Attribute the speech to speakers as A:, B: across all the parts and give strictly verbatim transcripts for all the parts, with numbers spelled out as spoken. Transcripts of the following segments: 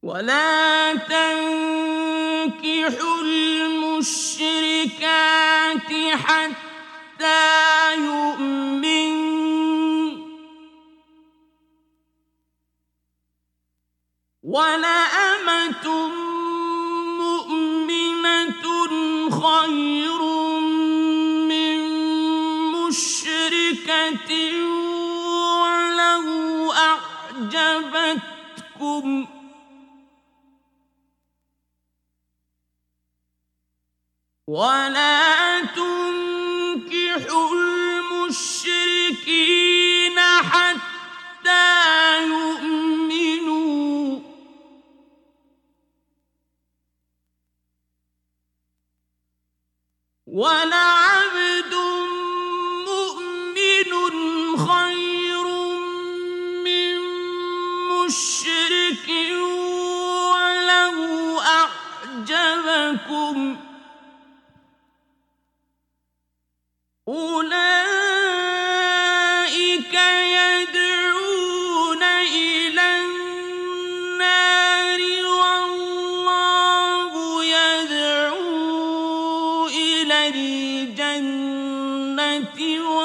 A: ولا تنكحوا المشركات حتى يؤمن ولأمة مؤمنة خير من مشركة ولو أعجبتكم ولا تنكحوا المشركين حتى يؤمنوا ولعبد مؤمن خير من مشرك ولو أعجبكم أولئك يدعون إلى النار والله يدعو إلى الجنة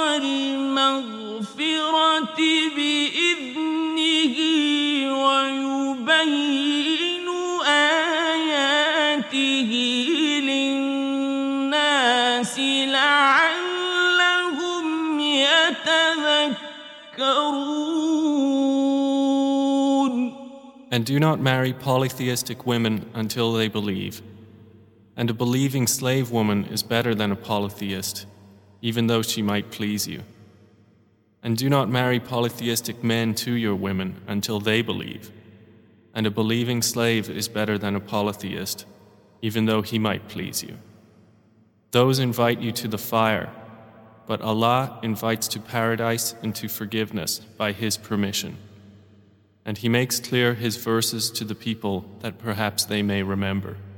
A: والمغفرة بإذنه ويبين آياته للناس لعلهم يتذكرون.
B: And do not marry polytheistic women until they believe. And a believing slave woman is better than a polytheist, even though she might please you. And do not marry polytheistic men to your women until they believe. And a believing slave is better than a polytheist, even though he might please you. Those invite you to the fire, but Allah invites to paradise and to forgiveness by His permission. And He makes clear His verses to the people that perhaps they may remember.